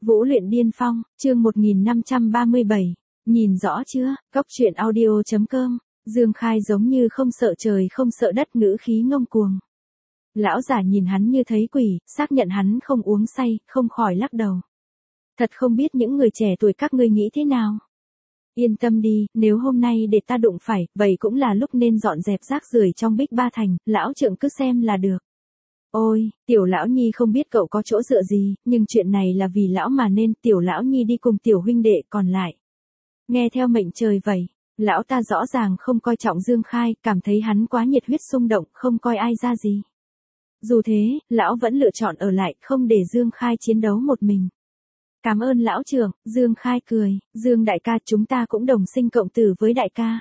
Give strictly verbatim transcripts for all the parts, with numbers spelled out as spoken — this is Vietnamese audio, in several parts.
Vũ luyện điên phong, chương một nghìn năm trăm ba mươi bảy, nhìn rõ chưa, cốc truyện audio chấm com, Dương Khai giống như không sợ trời không sợ đất ngữ khí ngông cuồng. Lão giả nhìn hắn như thấy quỷ, xác nhận hắn không uống say, không khỏi lắc đầu. Thật không biết những người trẻ tuổi các ngươi nghĩ thế nào. Yên tâm đi, nếu hôm nay để ta đụng phải, vậy cũng là lúc nên dọn dẹp rác rưởi trong Bích Ba Thành, lão trượng cứ xem là được. Ôi, tiểu lão nhi không biết cậu có chỗ dựa gì, nhưng chuyện này là vì lão mà nên tiểu lão nhi đi cùng tiểu huynh đệ còn lại. Nghe theo mệnh trời vậy, lão ta rõ ràng không coi trọng Dương Khai, cảm thấy hắn quá nhiệt huyết xung động, không coi ai ra gì. Dù thế, lão vẫn lựa chọn ở lại, không để Dương Khai chiến đấu một mình. Cảm ơn lão trưởng, Dương Khai cười, Dương đại ca chúng ta cũng đồng sinh cộng tử với đại ca.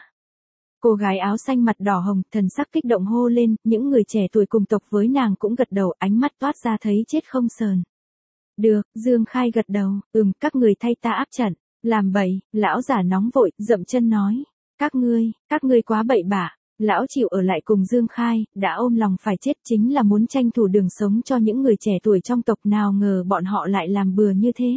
Cô gái áo xanh mặt đỏ hồng, thần sắc kích động hô lên, những người trẻ tuổi cùng tộc với nàng cũng gật đầu, ánh mắt toát ra thấy chết không sờn. Được, Dương Khai gật đầu, ừm, các người thay ta áp trận, làm bậy, lão giả nóng vội, dậm chân nói, các ngươi, các ngươi quá bậy bạ, lão chịu ở lại cùng Dương Khai, đã ôm lòng phải chết chính là muốn tranh thủ đường sống cho những người trẻ tuổi trong tộc, nào ngờ bọn họ lại làm bừa như thế.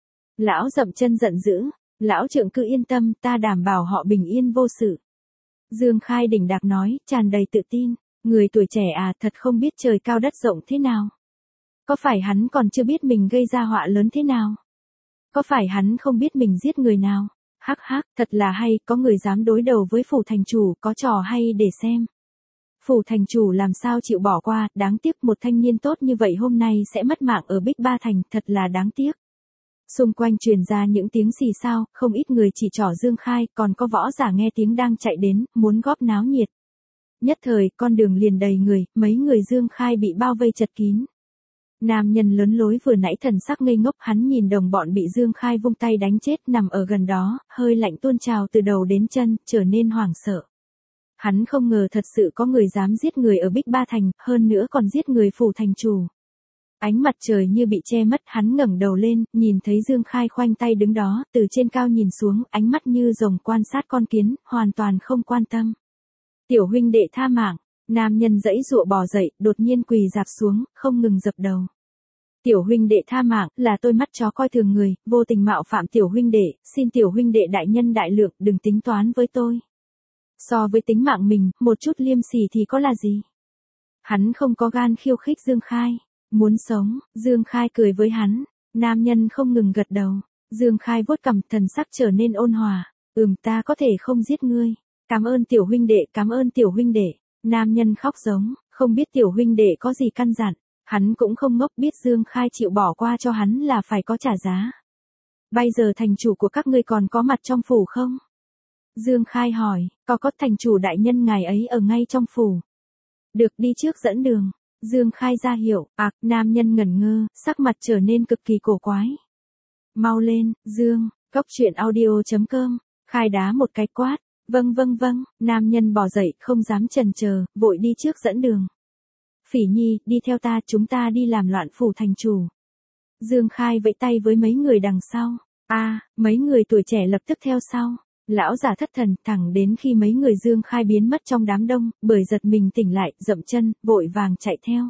Lão dậm chân giận dữ, lão trượng cứ yên tâm, ta đảm bảo họ bình yên vô sự. Dương Khai đỉnh đạc nói, tràn đầy tự tin, người tuổi trẻ à, thật không biết trời cao đất rộng thế nào. Có phải hắn còn chưa biết mình gây ra họa lớn thế nào? Có phải hắn không biết mình giết người nào? Hắc hắc, thật là hay, có người dám đối đầu với phủ thành chủ, có trò hay để xem. Phủ thành chủ làm sao chịu bỏ qua, đáng tiếc một thanh niên tốt như vậy hôm nay sẽ mất mạng ở Bích Ba Thành, thật là đáng tiếc. Xung quanh truyền ra những tiếng xì xao, không ít người chỉ trỏ Dương Khai, còn có võ giả nghe tiếng đang chạy đến, muốn góp náo nhiệt. Nhất thời, con đường liền đầy người, mấy người Dương Khai bị bao vây chật kín. Nam nhân lớn lối vừa nãy thần sắc ngây ngốc, hắn nhìn đồng bọn bị Dương Khai vung tay đánh chết nằm ở gần đó, hơi lạnh tuôn trào từ đầu đến chân, trở nên hoảng sợ. Hắn không ngờ thật sự có người dám giết người ở Bích Ba Thành, hơn nữa còn giết người phủ thành chủ. Ánh mặt trời như bị che mất, hắn ngẩng đầu lên, nhìn thấy Dương Khai khoanh tay đứng đó, từ trên cao nhìn xuống, ánh mắt như rồng quan sát con kiến, hoàn toàn không quan tâm. Tiểu huynh đệ tha mạng, nam nhân dãy dụa bò dậy, đột nhiên quỳ rạp xuống, không ngừng dập đầu. Tiểu huynh đệ tha mạng, là tôi mắt chó coi thường người, vô tình mạo phạm tiểu huynh đệ, xin tiểu huynh đệ đại nhân đại lượng, đừng tính toán với tôi. So với tính mạng mình, một chút liêm sỉ thì có là gì? Hắn không có gan khiêu khích Dương Khai. Muốn sống, Dương Khai cười với hắn, nam nhân không ngừng gật đầu, Dương Khai vuốt cằm, thần sắc trở nên ôn hòa, ừm ta có thể không giết ngươi, cảm ơn tiểu huynh đệ, cảm ơn tiểu huynh đệ, nam nhân khóc giống, không biết tiểu huynh đệ có gì căn dặn, hắn cũng không ngốc, biết Dương Khai chịu bỏ qua cho hắn là phải có trả giá. Bây giờ thành chủ của các ngươi còn có mặt trong phủ không? Dương Khai hỏi, có có thành chủ đại nhân ngài ấy ở ngay trong phủ. Được, đi trước dẫn đường. Dương Khai ra hiệu, ạc, nam nhân ngẩn ngơ, sắc mặt trở nên cực kỳ cổ quái. Mau lên, Dương, cốc truyện audio chấm com, Khai đá một cái quát, vâng vâng vâng, nam nhân bò dậy, không dám chần chờ, vội đi trước dẫn đường. Phỉ Nhi, đi theo ta, chúng ta đi làm loạn phủ thành chủ. Dương Khai vẫy tay với mấy người đằng sau, a, à, mấy người tuổi trẻ lập tức theo sau. Lão giả thất thần, thẳng đến khi mấy người Dương Khai biến mất trong đám đông, bởi giật mình tỉnh lại, dậm chân, vội vàng chạy theo.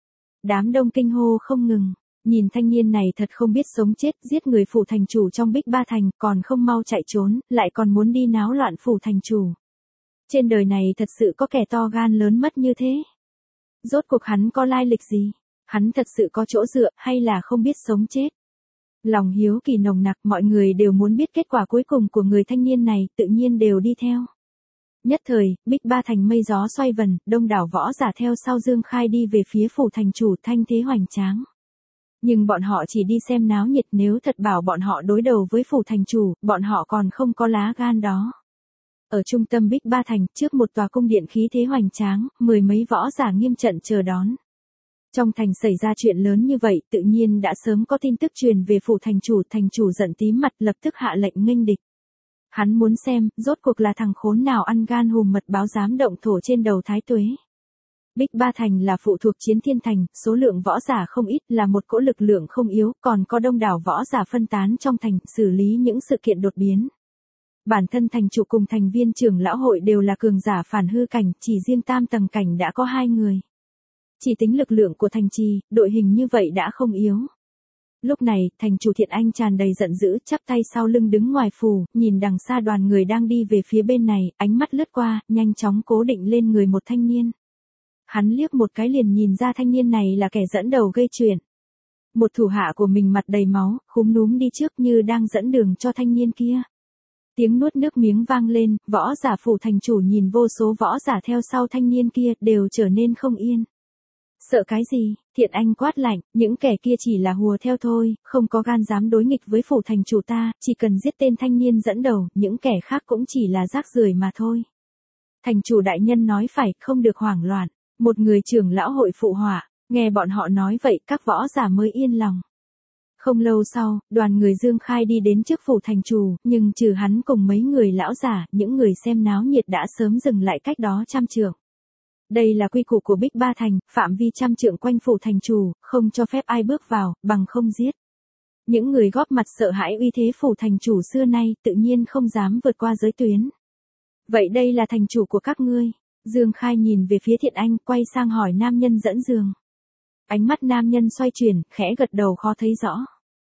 Đám đông kinh hô không ngừng, nhìn thanh niên này thật không biết sống chết, giết người phủ thành chủ trong Bích Ba Thành, còn không mau chạy trốn, lại còn muốn đi náo loạn phủ thành chủ. Trên đời này thật sự có kẻ to gan lớn mất như thế. Rốt cuộc hắn có lai lịch gì? Hắn thật sự có chỗ dựa, hay là không biết sống chết? Lòng hiếu kỳ nồng nặc, mọi người đều muốn biết kết quả cuối cùng của người thanh niên này, tự nhiên đều đi theo. Nhất thời, Bích Ba Thành mây gió xoay vần, đông đảo võ giả theo sau Dương Khai đi về phía phủ thành chủ, thanh thế hoành tráng. Nhưng bọn họ chỉ đi xem náo nhiệt, nếu thật bảo bọn họ đối đầu với phủ thành chủ, bọn họ còn không có lá gan đó. Ở trung tâm Bích Ba Thành, trước một tòa cung điện khí thế hoành tráng, mười mấy võ giả nghiêm trận chờ đón. Trong thành xảy ra chuyện lớn như vậy, tự nhiên đã sớm có tin tức truyền về phủ thành chủ, thành chủ giận tím mặt lập tức hạ lệnh nghênh địch. Hắn muốn xem, rốt cuộc là thằng khốn nào ăn gan hùm mật báo dám động thổ trên đầu thái tuế. Bích Ba Thành là phụ thuộc Chiến Thiên Thành, số lượng võ giả không ít, là một cỗ lực lượng không yếu, còn có đông đảo võ giả phân tán trong thành, xử lý những sự kiện đột biến. Bản thân thành chủ cùng thành viên trưởng lão hội đều là cường giả phản hư cảnh, chỉ riêng tam tầng cảnh đã có hai người. Chỉ tính lực lượng của thành trì, đội hình như vậy đã không yếu. Lúc này, thành chủ Thiện Anh tràn đầy giận dữ, chắp tay sau lưng đứng ngoài phủ, nhìn đằng xa đoàn người đang đi về phía bên này, ánh mắt lướt qua, nhanh chóng cố định lên người một thanh niên. Hắn liếc một cái liền nhìn ra thanh niên này là kẻ dẫn đầu gây chuyện. Một thủ hạ của mình mặt đầy máu, khúm núm đi trước như đang dẫn đường cho thanh niên kia. Tiếng nuốt nước miếng vang lên, võ giả phủ thành chủ nhìn vô số võ giả theo sau thanh niên kia đều trở nên không yên. Sợ cái gì? Thiện Anh quát lạnh, những kẻ kia chỉ là hùa theo thôi, không có gan dám đối nghịch với phủ thành chủ ta, chỉ cần giết tên thanh niên dẫn đầu, những kẻ khác cũng chỉ là rác rưởi mà thôi. Thành chủ đại nhân nói phải, không được hoảng loạn. Một người trưởng lão hội phụ họa, nghe bọn họ nói vậy các võ giả mới yên lòng. Không lâu sau, đoàn người Dương Khai đi đến trước phủ thành chủ, nhưng trừ hắn cùng mấy người lão giả, những người xem náo nhiệt đã sớm dừng lại cách đó trăm trượng. Đây là quy củ của Bích Ba Thành, phạm vi trăm trượng quanh phủ thành chủ, không cho phép ai bước vào, bằng không giết. Những người góp mặt sợ hãi uy thế phủ thành chủ xưa nay, tự nhiên không dám vượt qua giới tuyến. Vậy đây là thành chủ của các ngươi. Dương Khai nhìn về phía Thiện Anh, quay sang hỏi nam nhân dẫn giường. Ánh mắt nam nhân xoay chuyển, khẽ gật đầu khó thấy rõ.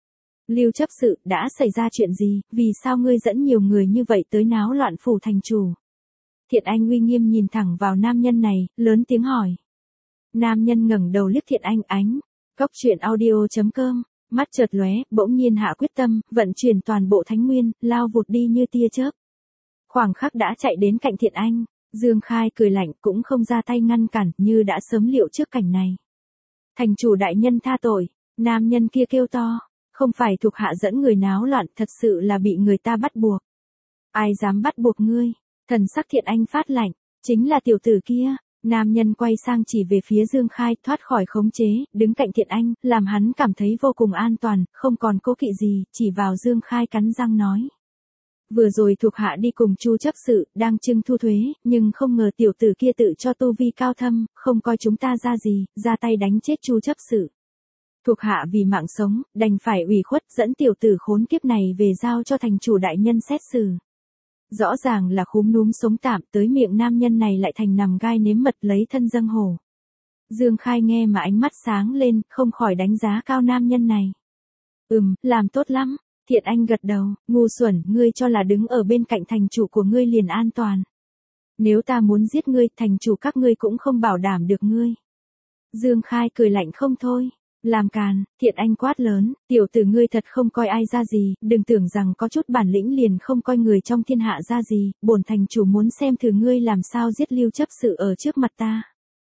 Lưu chấp sự, đã xảy ra chuyện gì, vì sao ngươi dẫn nhiều người như vậy tới náo loạn phủ thành chủ? Thiện Anh uy nghiêm nhìn thẳng vào nam nhân này, lớn tiếng hỏi. Nam nhân ngẩng đầu liếc Thiện Anh ánh. Cốc truyện audio chấm com, mắt chợt lóe, bỗng nhiên hạ quyết tâm, vận chuyển toàn bộ thánh nguyên, lao vụt đi như tia chớp. Khoảng khắc đã chạy đến cạnh Thiện Anh. Dương Khai cười lạnh cũng không ra tay ngăn cản như đã sớm liệu trước cảnh này. Thành chủ đại nhân tha tội, nam nhân kia kêu to, không phải thuộc hạ dẫn người náo loạn, thật sự là bị người ta bắt buộc. Ai dám bắt buộc ngươi? Thần sắc Thiện Anh phát lạnh, chính là tiểu tử kia. Nam nhân quay sang chỉ về phía Dương Khai, thoát khỏi khống chế, đứng cạnh Thiện Anh, làm hắn cảm thấy vô cùng an toàn, không còn cố kỵ gì, chỉ vào Dương Khai cắn răng nói. Vừa rồi thuộc hạ đi cùng Chu chấp sự, đang trưng thu thuế, nhưng không ngờ tiểu tử kia tự cho tu vi cao thâm, không coi chúng ta ra gì, ra tay đánh chết Chu chấp sự. Thuộc hạ vì mạng sống, đành phải ủy khuất dẫn tiểu tử khốn kiếp này về giao cho thành chủ đại nhân xét xử. Rõ ràng là khúm núm sống tạm, tới miệng nam nhân này lại thành nằm gai nếm mật lấy thân dâng hổ. Dương Khai nghe mà ánh mắt sáng lên, không khỏi đánh giá cao nam nhân này. Ừm, làm tốt lắm. Thiện Anh gật đầu, ngu xuẩn, ngươi cho là đứng ở bên cạnh thành chủ của ngươi liền an toàn. Nếu ta muốn giết ngươi, thành chủ các ngươi cũng không bảo đảm được ngươi. Dương Khai cười lạnh không thôi. Làm càn, Thiện Anh quát lớn, tiểu tử ngươi thật không coi ai ra gì, đừng tưởng rằng có chút bản lĩnh liền không coi người trong thiên hạ ra gì, bổn thành chủ muốn xem thử ngươi làm sao giết Lưu chấp sự ở trước mặt ta.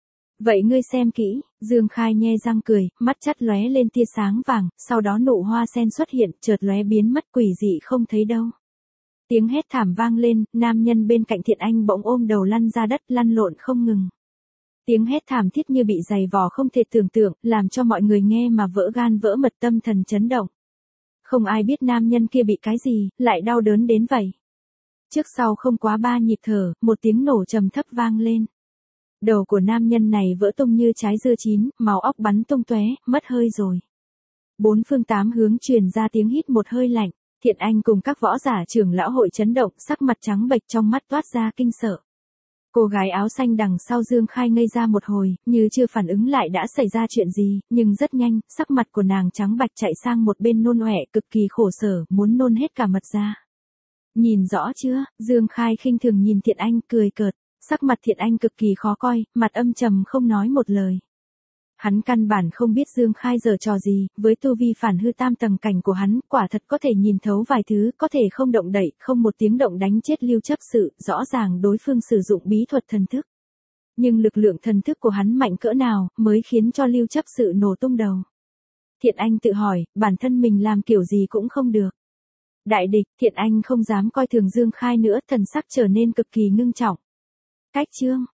Vậy ngươi xem kỹ, Dương Khai nhe răng cười, mắt chắt lóe lên tia sáng vàng, sau đó nụ hoa sen xuất hiện, chợt lóe biến mất quỷ dị không thấy đâu. Tiếng hét thảm vang lên, nam nhân bên cạnh Thiện Anh bỗng ôm đầu lăn ra đất lăn lộn không ngừng. Tiếng hét thảm thiết như bị giày vò không thể tưởng tượng, làm cho mọi người nghe mà vỡ gan vỡ mật tâm thần chấn động. Không ai biết nam nhân kia bị cái gì, lại đau đớn đến vậy. Trước sau không quá ba nhịp thở, một tiếng nổ trầm thấp vang lên. Đầu của nam nhân này vỡ tung như trái dưa chín, máu óc bắn tung tóe, mất hơi rồi. Bốn phương tám hướng truyền ra tiếng hít một hơi lạnh, Thiện Anh cùng các võ giả trưởng lão hội chấn động, sắc mặt trắng bệch trong mắt toát ra kinh sợ. Cô gái áo xanh đằng sau Dương Khai ngây ra một hồi, như chưa phản ứng lại đã xảy ra chuyện gì, nhưng rất nhanh, sắc mặt của nàng trắng bạch chạy sang một bên nôn ọe, cực kỳ khổ sở, muốn nôn hết cả mật ra. Nhìn rõ chưa? Dương Khai khinh thường nhìn Thiện Anh, cười cợt, sắc mặt Thiện Anh cực kỳ khó coi, mặt âm trầm không nói một lời. Hắn căn bản không biết Dương Khai giở trò gì, với tu vi phản hư tam tầng cảnh của hắn, quả thật có thể nhìn thấu vài thứ, có thể không động đậy, không một tiếng động đánh chết Lưu chấp sự, rõ ràng đối phương sử dụng bí thuật thần thức. Nhưng lực lượng thần thức của hắn mạnh cỡ nào, mới khiến cho Lưu chấp sự nổ tung đầu. Thiện Anh tự hỏi, bản thân mình làm kiểu gì cũng không được. Đại địch, Thiện Anh không dám coi thường Dương Khai nữa, thần sắc trở nên cực kỳ ngưng trọng. Cách chương